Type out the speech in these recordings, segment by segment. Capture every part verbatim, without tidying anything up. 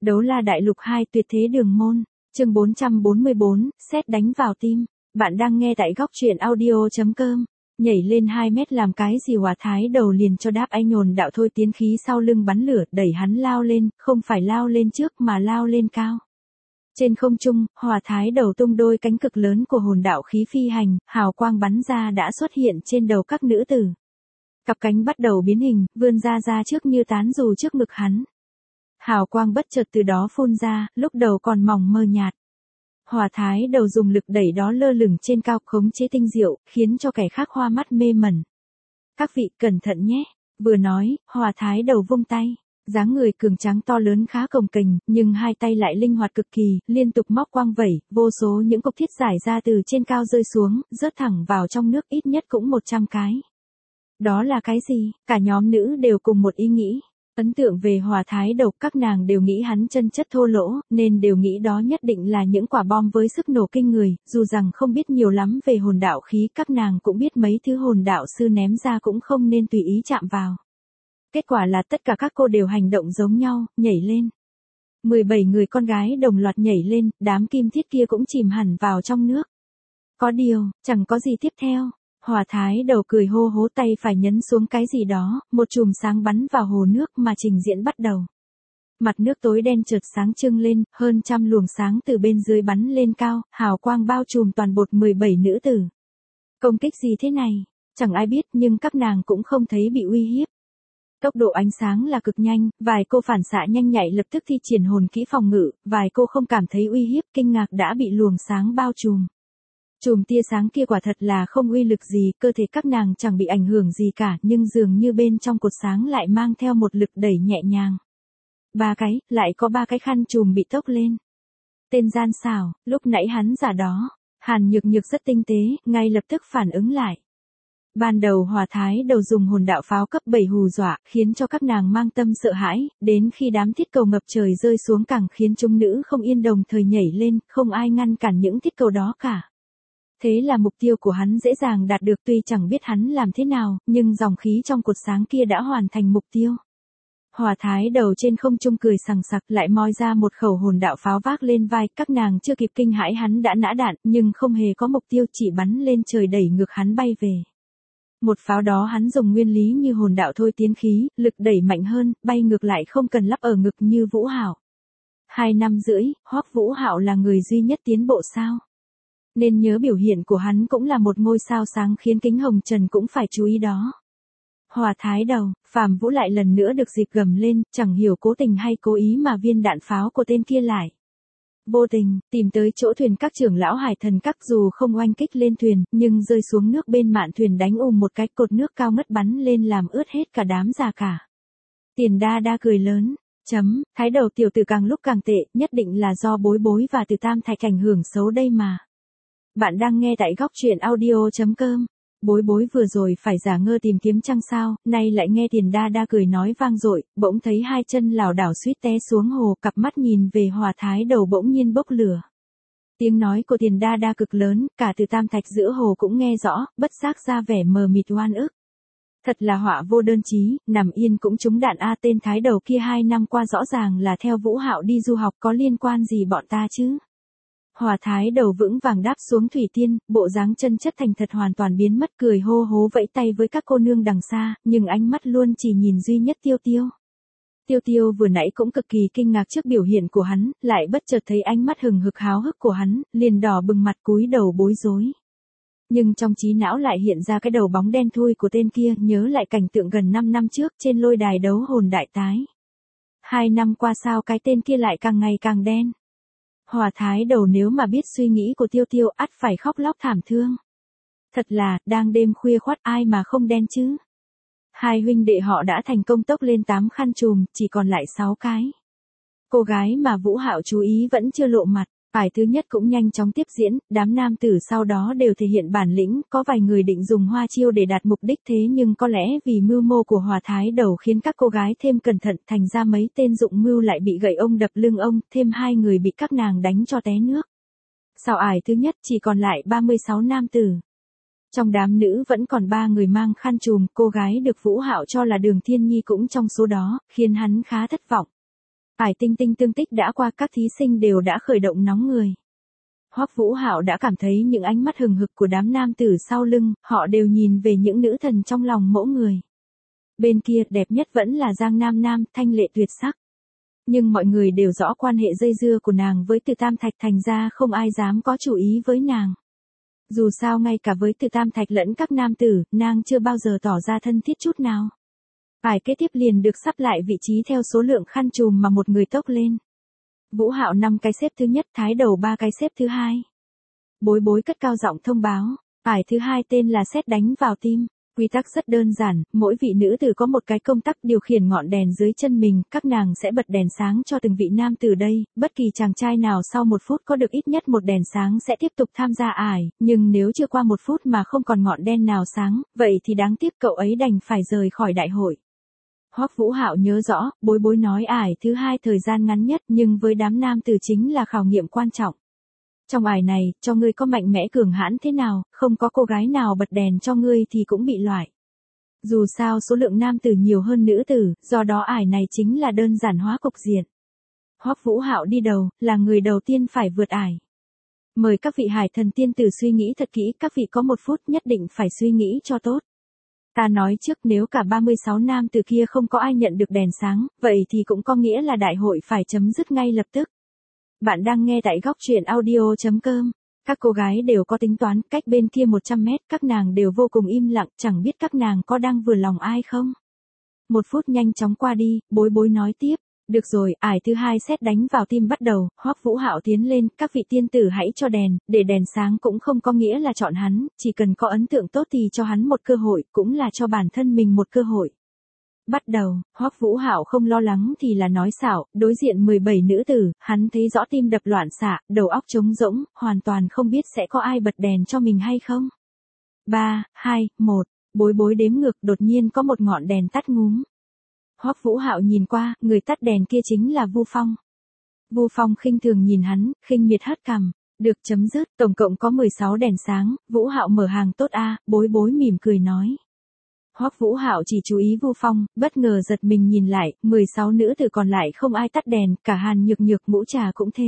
Đấu la đại lục hai tuyệt thế đường môn, chương bốn trăm bốn mươi bốn, sét đánh vào tim. Bạn đang nghe tại góc truyện audio chấm com. Nhảy lên hai mét làm cái gì Hòa Thái đầu liền cho đáp anh nhồn đạo thôi tiến khí sau lưng bắn lửa đẩy hắn lao lên, không phải lao lên trước mà lao lên cao. Trên không trung, Hòa Thái đầu tung đôi cánh cực lớn của hồn đạo khí phi hành, hào quang bắn ra đã xuất hiện trên đầu các nữ tử. Cặp cánh bắt đầu biến hình, vươn ra ra trước như tán dù trước ngực hắn. Hào quang bất chợt từ đó phun ra, lúc đầu còn mỏng mờ nhạt. Hòa Thái đầu dùng lực đẩy đó lơ lửng trên cao khống chế tinh diệu, khiến cho kẻ khác hoa mắt mê mẩn. Các vị cẩn thận nhé, vừa nói, Hòa Thái đầu vung tay. Dáng người cường tráng to lớn khá cồng kềnh, nhưng hai tay lại linh hoạt cực kỳ, liên tục móc quang vẩy, vô số những cục thiết giải ra từ trên cao rơi xuống, rớt thẳng vào trong nước ít nhất cũng một trăm cái. Đó là cái gì? Cả nhóm nữ đều cùng một ý nghĩ. Ấn tượng về Hòa Thái đầu, các nàng đều nghĩ hắn chân chất thô lỗ, nên đều nghĩ đó nhất định là những quả bom với sức nổ kinh người, dù rằng không biết nhiều lắm về hồn đạo khí, các nàng cũng biết mấy thứ hồn đạo sư ném ra cũng không nên tùy ý chạm vào. Kết quả là tất cả các cô đều hành động giống nhau, nhảy lên. mười bảy người con gái đồng loạt nhảy lên, đám kim thiết kia cũng chìm hẳn vào trong nước. Có điều, chẳng có gì tiếp theo. Hòa Thái đầu cười hô hố tay phải nhấn xuống cái gì đó, một chùm sáng bắn vào hồ nước mà trình diễn bắt đầu. Mặt nước tối đen chợt sáng trưng lên, hơn trăm luồng sáng từ bên dưới bắn lên cao, hào quang bao trùm toàn bộ mười bảy nữ tử. Công kích gì thế này? Chẳng ai biết nhưng các nàng cũng không thấy bị uy hiếp. Tốc độ ánh sáng là cực nhanh, vài cô phản xạ nhanh nhạy lập tức thi triển hồn kỹ phòng ngự, vài cô không cảm thấy uy hiếp, kinh ngạc đã bị luồng sáng bao trùm. Chùm tia sáng kia quả thật là không uy lực gì, cơ thể các nàng chẳng bị ảnh hưởng gì cả, nhưng dường như bên trong cột sáng lại mang theo một lực đẩy nhẹ nhàng. Ba cái, lại có ba cái khăn chùm bị tốc lên. Tên gian xảo, lúc nãy hắn giả đó, Hàn Nhược Nhược rất tinh tế, ngay lập tức phản ứng lại. Ban đầu Hòa Thái đầu dùng hồn đạo pháo cấp bảy hù dọa, khiến cho các nàng mang tâm sợ hãi, đến khi đám thiết cầu ngập trời rơi xuống càng khiến chúng nữ không yên đồng thời nhảy lên, không ai ngăn cản những thiết cầu đó cả. Thế là mục tiêu của hắn dễ dàng đạt được, tuy chẳng biết hắn làm thế nào, nhưng dòng khí trong cột sáng kia đã hoàn thành mục tiêu. Hòa Thái đầu trên không trung cười sằng sặc lại moi ra một khẩu hồn đạo pháo vác lên vai, các nàng chưa kịp kinh hãi hắn đã nã đạn, nhưng không hề có mục tiêu, chỉ bắn lên trời đẩy ngược hắn bay về. Một pháo đó hắn dùng nguyên lý như hồn đạo thôi tiến khí, lực đẩy mạnh hơn, bay ngược lại không cần lắp ở ngực như Vũ Hạo. Hai năm rưỡi, Hoắc Vũ Hạo là người duy nhất tiến bộ sao? Nên nhớ biểu hiện của hắn cũng là một ngôi sao sáng khiến Kính Hồng Trần cũng phải chú ý đó. Hòa Thái đầu, Phàm Vũ lại lần nữa được dịp gầm lên, chẳng hiểu cố tình hay cố ý mà viên đạn pháo của tên kia lại. Vô tình, tìm tới chỗ thuyền các trưởng lão hải thần các, dù không oanh kích lên thuyền, nhưng rơi xuống nước bên mạn thuyền đánh ùm một cái, cột nước cao ngất bắn lên làm ướt hết cả đám già cả. Tiền Đa Đa cười lớn, chấm, Thái đầu tiểu tử càng lúc càng tệ, nhất định là do Bối Bối và Từ Tam Thạch ảnh hưởng xấu đây mà. Bạn đang nghe tại góc truyện audio chấm com. Bối Bối vừa rồi phải giả ngơ tìm kiếm trăng sao, nay lại nghe Tiền Đa Đa cười nói vang dội, bỗng thấy hai chân lảo đảo suýt té xuống hồ, cặp mắt nhìn về Hòa Thái đầu bỗng nhiên bốc lửa. Tiếng nói của Tiền Đa Đa cực lớn, cả Từ Tam Thạch giữa hồ cũng nghe rõ, bất giác ra vẻ mờ mịt oan ức. Thật là họa vô đơn chí, nằm yên cũng trúng đạn a, tên Thái đầu kia hai năm qua rõ ràng là theo Vũ Hạo đi du học, có liên quan gì bọn ta chứ? Hòa Thái đầu vững vàng đáp xuống thủy tiên, bộ dáng chân chất thành thật hoàn toàn biến mất, cười hô hố vẫy tay với các cô nương đằng xa, nhưng ánh mắt luôn chỉ nhìn duy nhất Tiêu Tiêu. Tiêu Tiêu vừa nãy cũng cực kỳ kinh ngạc trước biểu hiện của hắn, lại bất chợt thấy ánh mắt hừng hực háo hức của hắn, liền đỏ bừng mặt cúi đầu bối rối. Nhưng trong trí não lại hiện ra cái đầu bóng đen thui của tên kia, nhớ lại cảnh tượng gần năm năm trước trên lôi đài đấu hồn đại tái. Hai năm qua sao cái tên kia lại càng ngày càng đen. Hòa Thái đầu nếu mà biết suy nghĩ của Tiêu Tiêu ắt phải khóc lóc thảm thương. Thật là, đang đêm khuya khoắt ai mà không đen chứ. Hai huynh đệ họ đã thành công tốc lên tám khăn chùm, chỉ còn lại sáu cái. Cô gái mà Vũ Hạo chú ý vẫn chưa lộ mặt, phải thứ nhất cũng nhanh chóng tiếp diễn, đám nam tử sau đó đều thể hiện bản lĩnh, có vài người định dùng hoa chiêu để đạt mục đích thế nhưng có lẽ vì mưu mô của Hòa Thái đầu khiến các cô gái thêm cẩn thận, thành ra mấy tên dụng mưu lại bị gậy ông đập lưng ông, thêm hai người bị các nàng đánh cho té nước. Sau ải thứ nhất chỉ còn lại ba mươi sáu nam tử. Trong đám nữ vẫn còn ba người mang khăn trùm, cô gái được Vũ Hạo cho là Đường Thiên Nhi cũng trong số đó, khiến hắn khá thất vọng. Ải tinh tinh tương tích đã qua, các thí sinh đều đã khởi động nóng người. Hoắc Vũ Hạo đã cảm thấy những ánh mắt hừng hực của đám nam tử sau lưng, họ đều nhìn về những nữ thần trong lòng mỗi người. Bên kia đẹp nhất vẫn là Giang Nam Nam, thanh lệ tuyệt sắc. Nhưng mọi người đều rõ quan hệ dây dưa của nàng với Từ Tam Thạch, thành ra không ai dám có chủ ý với nàng. Dù sao ngay cả với Từ Tam Thạch lẫn các nam tử, nàng chưa bao giờ tỏ ra thân thiết chút nào. Ải kế tiếp liền được sắp lại vị trí theo số lượng khăn trùm mà một người tốc lên. Vũ Hạo năm cái xếp thứ nhất, Thái Đầu ba cái xếp thứ hai. Bối Bối cất cao giọng thông báo, ải thứ hai tên là sét đánh vào tim. Quy tắc rất đơn giản, mỗi vị nữ tử có một cái công tắc điều khiển ngọn đèn dưới chân mình, các nàng sẽ bật đèn sáng cho từng vị nam tử đây, bất kỳ chàng trai nào sau một phút có được ít nhất một đèn sáng sẽ tiếp tục tham gia ải, nhưng nếu chưa qua một phút mà không còn ngọn đèn nào sáng, vậy thì đáng tiếc cậu ấy đành phải rời khỏi đại hội. Hoắc Vũ Hạo nhớ rõ, Bối Bối nói ải thứ hai thời gian ngắn nhất, nhưng với đám nam tử chính là khảo nghiệm quan trọng. Trong ải này, cho ngươi có mạnh mẽ cường hãn thế nào, không có cô gái nào bật đèn cho ngươi thì cũng bị loại. Dù sao số lượng nam tử nhiều hơn nữ tử, do đó ải này chính là đơn giản hóa cục diện. Hoắc Vũ Hạo đi đầu, là người đầu tiên phải vượt ải. Mời các vị hải thần tiên tử suy nghĩ thật kỹ, các vị có một phút nhất định phải suy nghĩ cho tốt. Ta nói trước, nếu cả ba mươi sáu nam tử kia không có ai nhận được đèn sáng, vậy thì cũng có nghĩa là đại hội phải chấm dứt ngay lập tức. Bạn đang nghe tại góc truyện audio.com. Các cô gái đều có tính toán, cách bên kia một trăm mét, các nàng đều vô cùng im lặng, chẳng biết các nàng có đang vừa lòng ai không. Một phút nhanh chóng qua đi, Bối Bối nói tiếp. Được rồi, ải thứ hai sét đánh vào tim bắt đầu, Hoắc Vũ Hạo tiến lên, các vị tiên tử hãy cho đèn, để đèn sáng cũng không có nghĩa là chọn hắn, chỉ cần có ấn tượng tốt thì cho hắn một cơ hội, cũng là cho bản thân mình một cơ hội. Bắt đầu, Hoắc Vũ Hạo không lo lắng thì là nói xạo, đối diện mười bảy nữ tử, hắn thấy rõ tim đập loạn xạ, đầu óc trống rỗng, hoàn toàn không biết sẽ có ai bật đèn cho mình hay không. ba, hai, một, Bối Bối đếm ngược, đột nhiên có một ngọn đèn tắt ngúm. Hoắc Vũ Hạo nhìn qua, người tắt đèn kia chính là Vu Phong. Vu Phong khinh thường nhìn hắn, khinh miệt hất cằm, được chấm dứt, tổng cộng có mười sáu đèn sáng, Vũ Hạo mở hàng tốt a, Bối Bối mỉm cười nói. Hoắc Vũ Hạo chỉ chú ý Vu Phong, bất ngờ giật mình nhìn lại, mười sáu nữ tử còn lại không ai tắt đèn, cả Hàn Nhược Nhược Ngũ Trà cũng thế.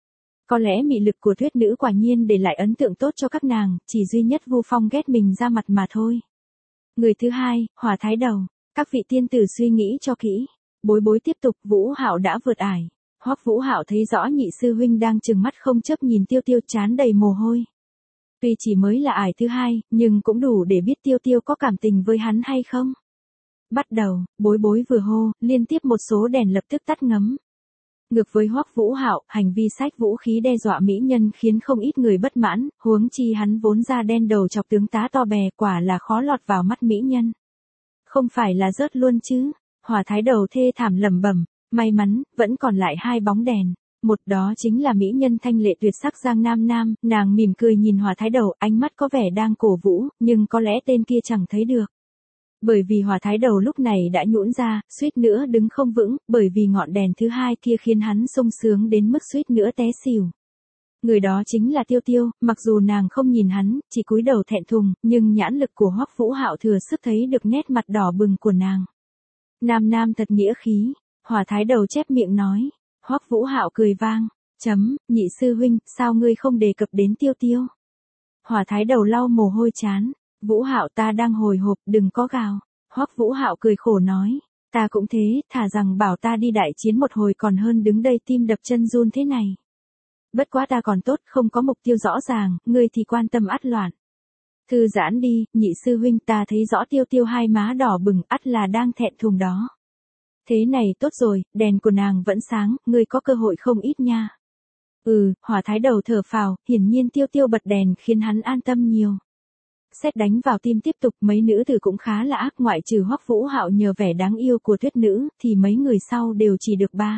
Có lẽ mị lực của thuyết nữ quả nhiên để lại ấn tượng tốt cho các nàng, chỉ duy nhất Vu Phong ghét mình ra mặt mà thôi. Người thứ hai, Hỏa Thái Đầu. Các vị tiên tử suy nghĩ cho kỹ. Bối Bối tiếp tục, Vũ Hạo đã vượt ải. Hoắc Vũ Hạo thấy rõ nhị sư huynh đang trừng mắt không chấp nhìn Tiêu Tiêu, trán đầy mồ hôi. Tuy chỉ mới là ải thứ hai, nhưng cũng đủ để biết Tiêu Tiêu có cảm tình với hắn hay không. Bắt đầu, Bối Bối vừa hô, liên tiếp một số đèn lập tức tắt ngấm. Ngược với Hoắc Vũ Hạo, hành vi xách vũ khí đe dọa mỹ nhân khiến không ít người bất mãn, huống chi hắn vốn da đen đầu chọc tướng tá to bè, quả là khó lọt vào mắt mỹ nhân. Không phải là rớt luôn chứ? Hỏa Thái Đầu thê thảm lẩm bẩm, may mắn, vẫn còn lại hai bóng đèn. Một đó chính là mỹ nhân thanh lệ tuyệt sắc Giang Nam Nam, nàng mỉm cười nhìn Hỏa Thái Đầu, ánh mắt có vẻ đang cổ vũ, nhưng có lẽ tên kia chẳng thấy được. Bởi vì Hỏa Thái Đầu lúc này đã nhũn ra, suýt nữa đứng không vững, bởi vì ngọn đèn thứ hai kia khiến hắn sung sướng đến mức suýt nữa té xỉu. Người đó chính là Tiêu Tiêu, mặc dù nàng không nhìn hắn, chỉ cúi đầu thẹn thùng, nhưng nhãn lực của Hoắc Vũ Hạo thừa sức thấy được nét mặt đỏ bừng của nàng. Nam Nam thật nghĩa khí, Hỏa Thái Đầu chép miệng nói. Hoắc Vũ Hạo cười vang, chấm, nhị sư huynh, sao ngươi không đề cập đến Tiêu Tiêu? Hỏa Thái Đầu lau mồ hôi chán, Vũ Hạo ta đang hồi hộp, đừng có gào. Hoắc Vũ Hạo cười khổ nói, ta cũng thế, thà rằng bảo ta đi đại chiến một hồi còn hơn đứng đây tim đập chân run thế này. Bất quá ta còn tốt, không có mục tiêu rõ ràng, ngươi thì quan tâm ắt loạn. Thư giãn đi, nhị sư huynh, ta thấy rõ Tiêu Tiêu hai má đỏ bừng, ắt là đang thẹn thùng đó. Thế này tốt rồi, đèn của nàng vẫn sáng, ngươi có cơ hội không ít nha. Ừ, Hỏa Thái Đầu thở phào, hiển nhiên Tiêu Tiêu bật đèn khiến hắn an tâm nhiều. Sét đánh vào tim tiếp tục, mấy nữ tử cũng khá là ác, ngoại trừ Hoắc Vũ Hạo nhờ vẻ đáng yêu của thuyết nữ, thì mấy người sau đều chỉ được ba.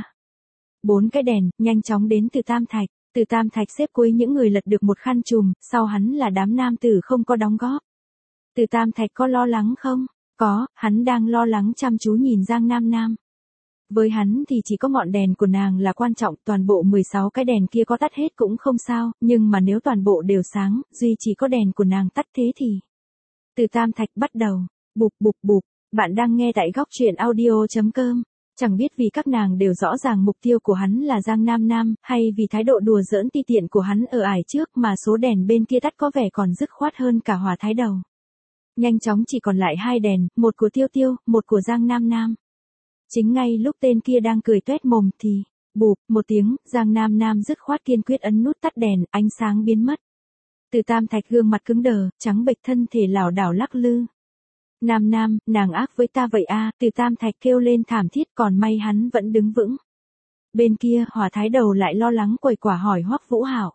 Bốn cái đèn, nhanh chóng đến từ Tam Thạch. Từ Tam Thạch xếp cuối những người lật được một khăn trùm, sau hắn là đám nam tử không có đóng góp. Từ Tam Thạch có lo lắng không? Có, hắn đang lo lắng chăm chú nhìn Giang Nam Nam. Với hắn thì chỉ có ngọn đèn của nàng là quan trọng, toàn bộ mười sáu cái đèn kia có tắt hết cũng không sao, nhưng mà nếu toàn bộ đều sáng, duy chỉ có đèn của nàng tắt thế thì. Từ Tam Thạch bắt đầu, bụp bụp bụp, bạn đang nghe tại góc truyện audio.com. Chẳng biết vì các nàng đều rõ ràng mục tiêu của hắn là Giang Nam Nam, hay vì thái độ đùa giỡn ti tiện của hắn ở ải trước mà số đèn bên kia tắt có vẻ còn dứt khoát hơn cả hỏa thái đầu. Nhanh chóng chỉ còn lại hai đèn, một của Tiêu Tiêu, một của Giang Nam Nam. Chính ngay lúc tên kia đang cười tuét mồm thì, bụp, một tiếng, Giang Nam Nam dứt khoát kiên quyết ấn nút tắt đèn, ánh sáng biến mất. Từ Tam Thạch gương mặt cứng đờ, trắng bệch thân thể lảo đảo lắc lư. Nam Nam, nàng ác với ta vậy a, Từ Tam Thạch kêu lên thảm thiết, còn may hắn vẫn đứng vững. Bên kia, hỏa thái đầu lại lo lắng quẩy quả hỏi Hoắc Vũ Hạo.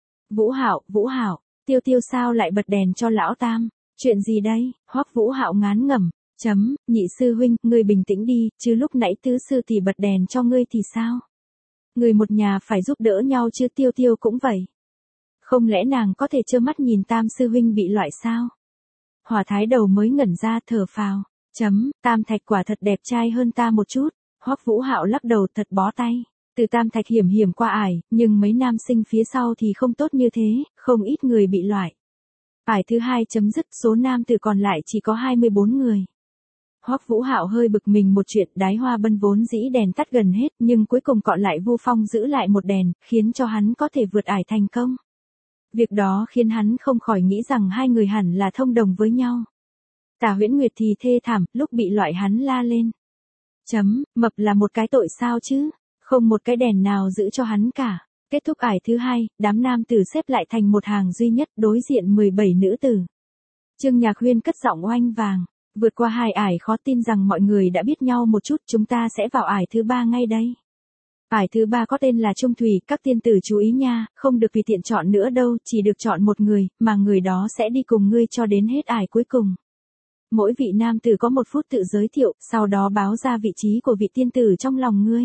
Vũ Hạo, Vũ Hạo, Tiêu Tiêu sao lại bật đèn cho lão Tam? Chuyện gì đây? Hoắc Vũ Hạo ngán ngẩm, chấm, nhị sư huynh, ngươi bình tĩnh đi, chứ lúc nãy tứ sư tỷ bật đèn cho ngươi thì sao? Người một nhà phải giúp đỡ nhau chứ. Tiêu Tiêu cũng vậy. Không lẽ nàng có thể trơ mắt nhìn Tam sư huynh bị loại sao? Hỏa thái đầu mới ngẩn ra thở phào, chấm, Tam Thạch quả thật đẹp trai hơn ta một chút. Hoắc Vũ Hạo lắc đầu thật bó tay. Từ Tam Thạch hiểm hiểm qua ải, nhưng mấy nam sinh phía sau thì không tốt như thế, không ít người bị loại. Ải thứ hai chấm dứt, số nam tử còn lại chỉ có hai mươi bốn người. Hoắc Vũ Hạo hơi bực mình một chuyện, Đái Hoa Bân vốn dĩ đèn tắt gần hết, nhưng cuối cùng còn lại Vu Phong giữ lại một đèn, khiến cho hắn có thể vượt ải thành công. Việc đó khiến hắn không khỏi nghĩ rằng hai người hẳn là thông đồng với nhau. Tả Huyễn Nguyệt thì thê thảm, lúc bị loại hắn la lên. Chấm, mập là một cái tội sao chứ, không một cái đèn nào giữ cho hắn cả. Kết thúc ải thứ hai, đám nam tử xếp lại thành một hàng duy nhất, đối diện mười bảy nữ tử. Trương Nhạc Huyên cất giọng oanh vàng, vượt qua hai ải khó tin rằng mọi người đã biết nhau một chút, chúng ta sẽ vào ải thứ ba ngay đây. Ải thứ ba có tên là Trung Thủy, các tiên tử chú ý nha, không được tùy tiện chọn nữa đâu, chỉ được chọn một người, mà người đó sẽ đi cùng ngươi cho đến hết ải cuối cùng. Mỗi vị nam tử có một phút tự giới thiệu, sau đó báo ra vị trí của vị tiên tử trong lòng ngươi.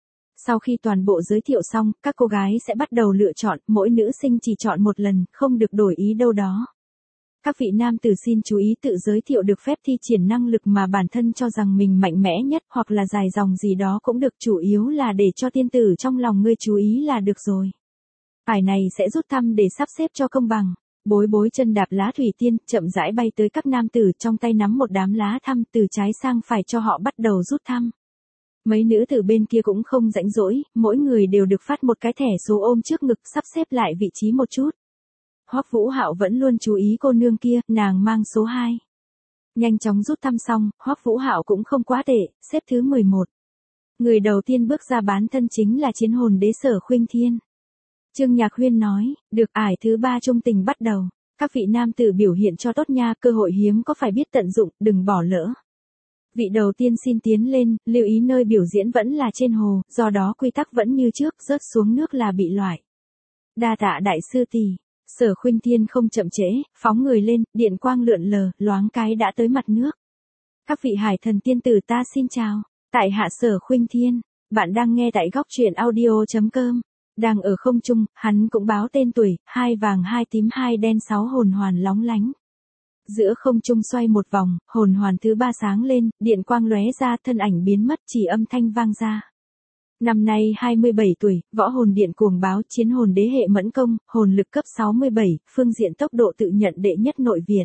Sau khi toàn bộ giới thiệu xong, các cô gái sẽ bắt đầu lựa chọn, mỗi nữ sinh chỉ chọn một lần, không được đổi ý đâu đó. Các vị nam tử xin chú ý tự giới thiệu được phép thi triển năng lực mà bản thân cho rằng mình mạnh mẽ nhất, hoặc là dài dòng gì đó cũng được, chủ yếu là để cho tiên tử trong lòng ngươi chú ý là được rồi. Ải này sẽ rút thăm để sắp xếp cho công bằng. Bối bối chân đạp lá thủy tiên, chậm rãi bay tới các nam tử, trong tay nắm một đám lá thăm, từ trái sang phải cho họ bắt đầu rút thăm. Mấy nữ tử bên kia cũng không rãnh rỗi, mỗi người đều được phát một cái thẻ số ôm trước ngực, sắp xếp lại vị trí một chút. Hoắc Vũ Hạo vẫn luôn chú ý cô nương kia, nàng mang số hai. Nhanh chóng rút thăm xong, Hoắc Vũ Hạo cũng không quá tệ, xếp thứ mười một. Người đầu tiên bước ra bán thân chính là chiến hồn đế Sở Khuynh Thiên. Trương Nhạc Huyên nói, được, ải thứ ba trung tình bắt đầu. Các vị nam tử biểu hiện cho tốt nha, cơ hội hiếm có phải biết tận dụng, đừng bỏ lỡ. Vị đầu tiên xin tiến lên, lưu ý nơi biểu diễn vẫn là trên hồ, do đó quy tắc vẫn như trước, rớt xuống nước là bị loại. Đa tạ đại sư tỷ. Sở Khuynh Thiên không chậm trễ, phóng người lên, điện quang lượn lờ, loáng cái đã tới mặt nước. Các vị hải thần tiên tử ta xin chào. Tại hạ Sở Khuynh Thiên, bạn đang nghe tại góc truyện audio chấm com. Đang ở không trung, hắn cũng báo tên tuổi, hai vàng hai tím hai đen sáu hồn hoàn lóng lánh. Giữa không trung xoay một vòng, hồn hoàn thứ ba sáng lên, điện quang lóe ra, thân ảnh biến mất, chỉ âm thanh vang ra. Năm nay hai mươi bảy tuổi, võ hồn điện cuồng báo, chiến hồn đế hệ mẫn công, hồn lực cấp sáu mươi bảy, phương diện tốc độ tự nhận đệ nhất nội viện.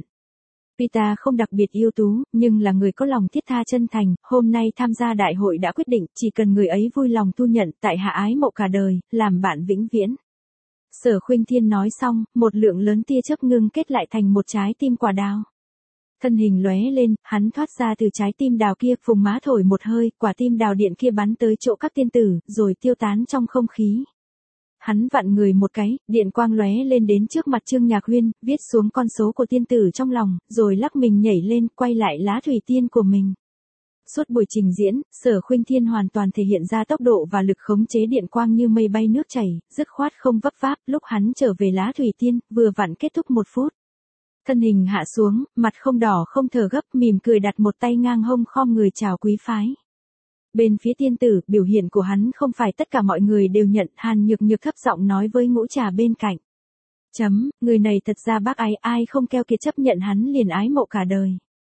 Pita không đặc biệt ưu tú, nhưng là người có lòng thiết tha chân thành, hôm nay tham gia đại hội đã quyết định, chỉ cần người ấy vui lòng thu nhận, tại hạ ái mộ cả đời, làm bạn vĩnh viễn. Sở Khuynh Thiên nói xong, một lượng lớn tia chớp ngưng kết lại thành một trái tim quả đào. Thân hình lóe lên, hắn thoát ra từ trái tim đào kia, phùng má thổi một hơi, quả tim đào điện kia bắn tới chỗ các tiên tử, rồi tiêu tán trong không khí. Hắn vặn người một cái, điện quang lóe lên đến trước mặt Trương Nhạc Huyên, viết xuống con số của tiên tử trong lòng, rồi lắc mình nhảy lên, quay lại lá thủy tiên của mình. Suốt buổi trình diễn, Sở Khuynh Thiên hoàn toàn thể hiện ra tốc độ và lực khống chế điện quang như mây bay nước chảy, dứt khoát không vấp váp, lúc hắn trở về lá thủy tiên, vừa vặn kết thúc một phút. Thân hình hạ xuống, mặt không đỏ không thở gấp, mỉm cười đặt một tay ngang hông khom người chào quý phái. Bên phía tiên tử, biểu hiện của hắn không phải tất cả mọi người đều nhận, Hàn Nhược Nhược thấp giọng nói với Ngũ Trà bên cạnh. Chấm, người này thật ra bác ái, ai không keo kiệt chấp nhận hắn liền ái mộ cả đời.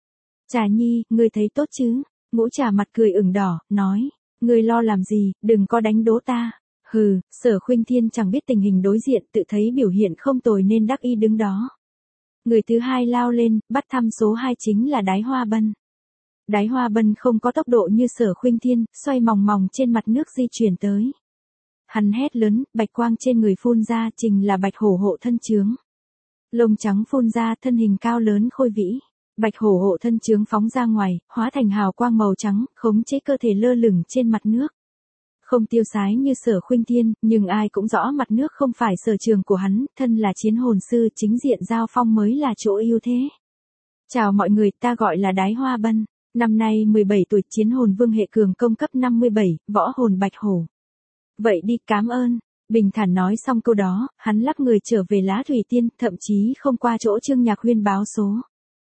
Trà Nhi, ngươi thấy tốt chứ? Ngũ Trà mặt cười ửng đỏ, nói, ngươi lo làm gì, đừng có đánh đố ta. Hừ, Sở Khuynh Thiên chẳng biết tình hình đối diện, tự thấy biểu hiện không tồi nên đắc y đứng đó. Người thứ hai lao lên, bắt thăm số hai chính là Đái Hoa Bân. Đái Hoa Bân không có tốc độ như Sở Khuynh Thiên, xoay mòng mòng trên mặt nước di chuyển tới. Hắn hét lớn, bạch quang trên người phun ra, trình là bạch hổ hộ thân chướng. Lông trắng phun ra, thân hình cao lớn khôi vĩ. Bạch hổ hộ thân chướng phóng ra ngoài, hóa thành hào quang màu trắng, khống chế cơ thể lơ lửng trên mặt nước. Không tiêu sái như Sở Khuynh Thiên, nhưng ai cũng rõ mặt nước không phải sở trường của hắn, thân là chiến hồn sư, chính diện giao phong mới là chỗ ưu thế. Chào mọi người, ta gọi là Đái Hoa Bân, năm nay mười bảy tuổi, chiến hồn vương hệ cường công cấp năm mươi bảy, võ hồn bạch hổ. Vậy đi, cảm ơn. Bình thản nói xong câu đó, hắn lắc người trở về Lá Thủy Tiên, thậm chí không qua chỗ Trương Nhạc Huyên báo số.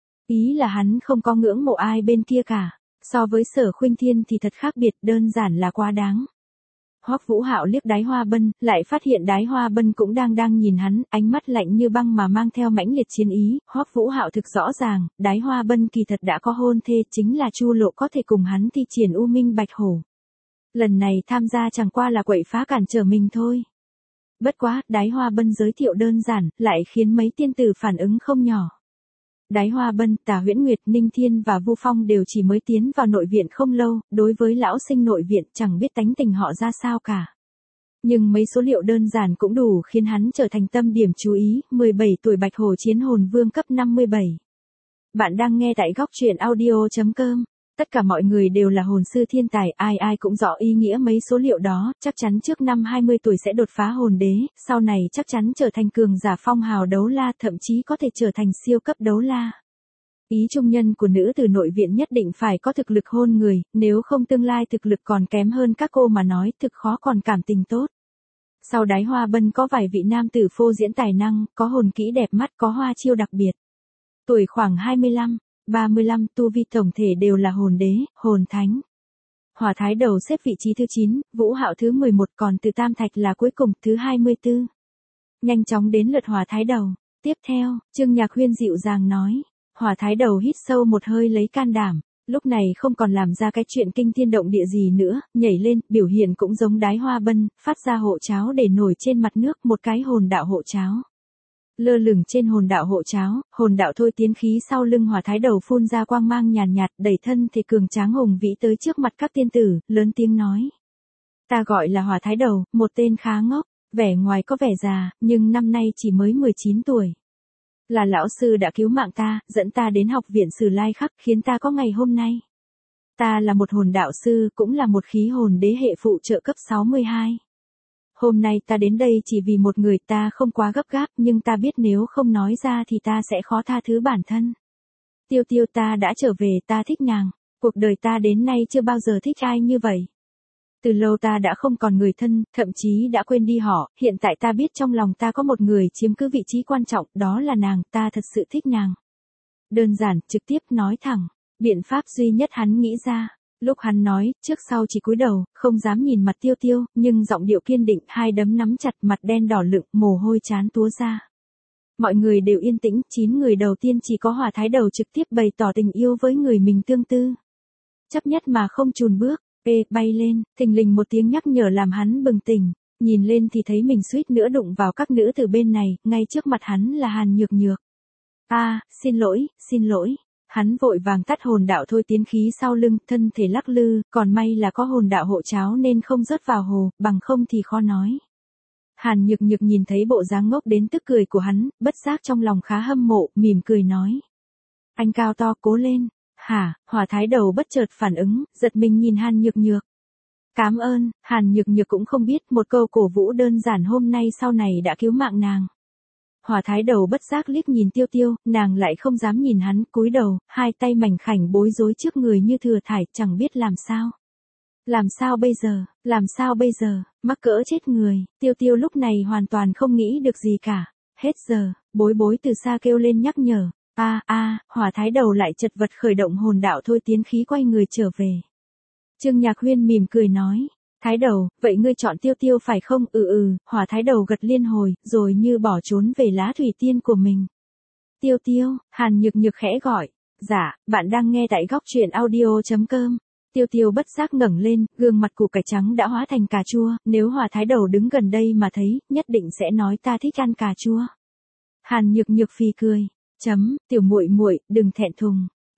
Ý là hắn không có ngưỡng mộ ai bên kia cả, so với Sở Khuynh Thiên thì thật khác biệt, đơn giản là quá đáng. Hoắc Vũ Hạo liếc Đái Hoa Bân, lại phát hiện Đái Hoa Bân cũng đang đang nhìn hắn, ánh mắt lạnh như băng mà mang theo mãnh liệt chiến ý. Hoắc Vũ Hạo thực rõ ràng, Đái Hoa Bân kỳ thật đã có hôn thê, chính là Chu Lộ có thể cùng hắn thi triển U Minh Bạch Hổ. Lần này tham gia chẳng qua là quậy phá cản trở mình thôi. Bất quá, Đái Hoa Bân giới thiệu đơn giản, lại khiến mấy tiên tử phản ứng không nhỏ. Đái Hoa Bân, Tà Huyễn Nguyệt, Ninh Thiên và Vu Phong đều chỉ mới tiến vào nội viện không lâu, đối với lão sinh nội viện chẳng biết tánh tình họ ra sao cả. Nhưng mấy số liệu đơn giản cũng đủ khiến hắn trở thành tâm điểm chú ý, mười bảy tuổi bạch hổ chiến hồn vương cấp năm mươi bảy. Bạn đang nghe tại góc truyện audio chấm com. Tất cả mọi người đều là hồn sư thiên tài, ai ai cũng rõ ý nghĩa mấy số liệu đó, chắc chắn trước năm hai mươi tuổi sẽ đột phá hồn đế, sau này chắc chắn trở thành cường giả phong hào đấu la, thậm chí có thể trở thành siêu cấp đấu la. Ý trung nhân của nữ từ nội viện nhất định phải có thực lực hôn người, nếu không tương lai thực lực còn kém hơn các cô mà nói, thực khó còn cảm tình tốt. Sau Đái Hoa Bân có vài vị nam tử phô diễn tài năng, có hồn kỹ đẹp mắt, có hoa chiêu đặc biệt. Tuổi khoảng hai mươi lăm, ba mươi lăm, tu vi tổng thể đều là hồn đế, hồn thánh. Hỏa Thái Đầu xếp vị trí thứ chín, Vũ Hạo thứ mười một, còn Từ Tam Thạch là cuối cùng, thứ hai mươi tư. Nhanh chóng đến lượt Hỏa Thái Đầu. Tiếp theo, Trương Nhạc Huyên dịu dàng nói. Hỏa Thái Đầu hít sâu một hơi lấy can đảm, lúc này không còn làm ra cái chuyện kinh thiên động địa gì nữa, nhảy lên, biểu hiện cũng giống Đái Hoa Bân, phát ra hộ cháo để nổi trên mặt nước, một cái hồn đạo hộ cháo. Lơ lửng trên hồn đạo hộ cháo, hồn đạo thôi tiến khí sau lưng Hỏa Thái Đầu phun ra quang mang nhàn nhạt, đẩy thân thể cường tráng hùng vĩ tới trước mặt các tiên tử, lớn tiếng nói. Ta gọi là Hỏa Thái Đầu, một tên khá ngốc, vẻ ngoài có vẻ già, nhưng năm nay chỉ mới mười chín tuổi. Là lão sư đã cứu mạng ta, dẫn ta đến học viện Sử Lai Khắc, khiến ta có ngày hôm nay. Ta là một hồn đạo sư, cũng là một khí hồn đế hệ phụ trợ cấp sáu mươi hai. Hôm nay ta đến đây chỉ vì một người, ta không quá gấp gáp, nhưng ta biết nếu không nói ra thì ta sẽ khó tha thứ bản thân. Tiêu Tiêu, ta đã trở về, ta thích nàng. Cuộc đời ta đến nay chưa bao giờ thích ai như vậy. Từ lâu ta đã không còn người thân, thậm chí đã quên đi họ, hiện tại ta biết trong lòng ta có một người chiếm cứ vị trí quan trọng, đó là nàng, ta thật sự thích nàng. Đơn giản, trực tiếp, nói thẳng, biện pháp duy nhất hắn nghĩ ra. Lúc hắn nói, trước sau chỉ cúi đầu, không dám nhìn mặt Tiêu Tiêu, nhưng giọng điệu kiên định, hai đấm nắm chặt, mặt đen đỏ lựng, mồ hôi trán túa ra. Mọi người đều yên tĩnh, chín người đầu tiên chỉ có Hỏa Thái Đầu trực tiếp bày tỏ tình yêu với người mình tương tư. Chấp nhất mà không chùn bước. Ê, bay lên, thình lình một tiếng nhắc nhở làm hắn bừng tỉnh, nhìn lên thì thấy mình suýt nữa đụng vào các nữ từ bên này, ngay trước mặt hắn là Hàn Nhược Nhược. A, à, xin lỗi, xin lỗi. Hắn vội vàng tắt hồn đạo thôi tiến khí sau lưng, thân thể lắc lư, còn may là có hồn đạo hộ cháo nên không rớt vào hồ, bằng không thì khó nói. Hàn Nhược Nhược nhìn thấy bộ dáng ngốc đến tức cười của hắn, bất giác trong lòng khá hâm mộ, mỉm cười nói. Anh cao to, cố lên. Hả, Hỏa Thái Đầu bất chợt phản ứng, giật mình nhìn Hàn Nhược Nhược. Cảm ơn, Hàn Nhược Nhược cũng không biết một câu cổ vũ đơn giản hôm nay sau này đã cứu mạng nàng. Hỏa Thái Đầu bất giác liếc nhìn Tiêu Tiêu, nàng lại không dám nhìn hắn, cúi đầu, hai tay mảnh khảnh bối rối trước người như thừa thải, chẳng biết làm sao. Làm sao bây giờ, làm sao bây giờ, mắc cỡ chết người, Tiêu Tiêu lúc này hoàn toàn không nghĩ được gì cả. Hết giờ, bối bối từ xa kêu lên nhắc nhở. A a, Hỏa Thái Đầu lại chật vật khởi động hồn đạo thôi tiến khí quay người trở về. Trương Nhạc Huyên mỉm cười nói, Thái Đầu, vậy ngươi chọn Tiêu Tiêu phải không? Ừ ừ, Hỏa Thái Đầu gật liên hồi, rồi như bỏ trốn về Lá Thủy Tiên của mình. Tiêu Tiêu, Hàn Nhược Nhược khẽ gọi, dạ, bạn đang nghe tại góc truyện audio chấm com. Tiêu Tiêu bất giác ngẩng lên, gương mặt củ cải trắng đã hóa thành cà chua, nếu Hỏa Thái Đầu đứng gần đây mà thấy, nhất định sẽ nói ta thích ăn cà chua. Hàn Nhược Nhược phì cười. Chấm, tiểu muội muội, đừng thẹn thùng.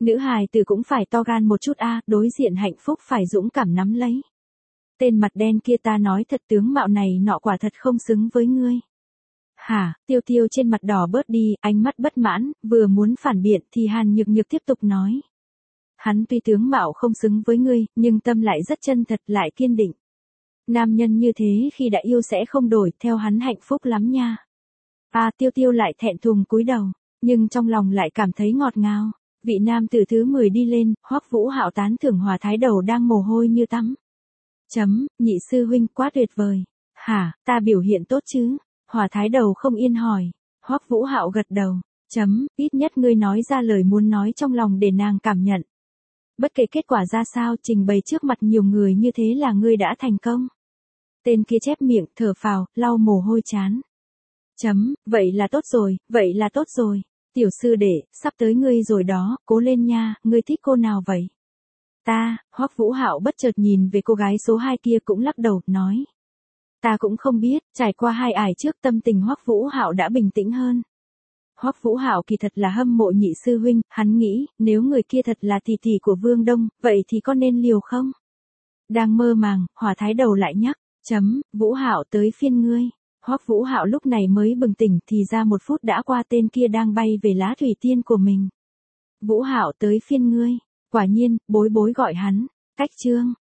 Nữ hài tử cũng phải to gan một chút a, đối diện hạnh phúc phải dũng cảm nắm lấy. Tên mặt đen kia ta nói thật tướng mạo này nọ quả thật không xứng với ngươi. Hả, Tiêu Tiêu trên mặt đỏ bớt đi, ánh mắt bất mãn, vừa muốn phản biện thì Hàn Nhược Nhược tiếp tục nói. Hắn tuy tướng mạo không xứng với ngươi, nhưng tâm lại rất chân thật lại kiên định. Nam nhân như thế khi đã yêu sẽ không đổi, theo hắn hạnh phúc lắm nha. À, Tiêu Tiêu lại thẹn thùng cúi đầu, nhưng trong lòng lại cảm thấy ngọt ngào. Vị nam tử thứ mười đi lên, Hoắc Vũ Hạo tán thưởng Hòa Thái Đầu đang mồ hôi như tắm. Chấm, nhị sư huynh quá tuyệt vời. Hả, ta biểu hiện tốt chứ? Hòa Thái Đầu không yên hỏi. Hoắc Vũ Hạo gật đầu. Chấm, ít nhất ngươi nói ra lời muốn nói trong lòng để nàng cảm nhận. Bất kể kết quả ra sao, trình bày trước mặt nhiều người như thế là ngươi đã thành công. Tên kia chép miệng, thở phào, lau mồ hôi chán. Chấm, vậy là tốt rồi, vậy là tốt rồi. Tiểu sư đệ, sắp tới ngươi rồi đó, cố lên nha, ngươi thích cô nào vậy? Ta, Hoắc Vũ Hạo bất chợt nhìn về cô gái số hai kia cũng lắc đầu, nói. Ta cũng không biết, trải qua hai ải trước tâm tình Hoắc Vũ Hạo đã bình tĩnh hơn. Hoắc Vũ Hạo kỳ thật là hâm mộ nhị sư huynh, hắn nghĩ, nếu người kia thật là tỷ tỷ của Vương Đông, vậy thì có nên liều không? Đang mơ màng, Hòa Thái Đầu lại nhắc, chấm, Vũ Hạo tới phiên ngươi. Hoắc Vũ Hạo lúc này mới bừng tỉnh thì ra một phút đã qua tên kia đang bay về lá thủy tiên của mình. Vũ Hạo tới phiên ngươi, quả nhiên, bối bối gọi hắn, cách chương.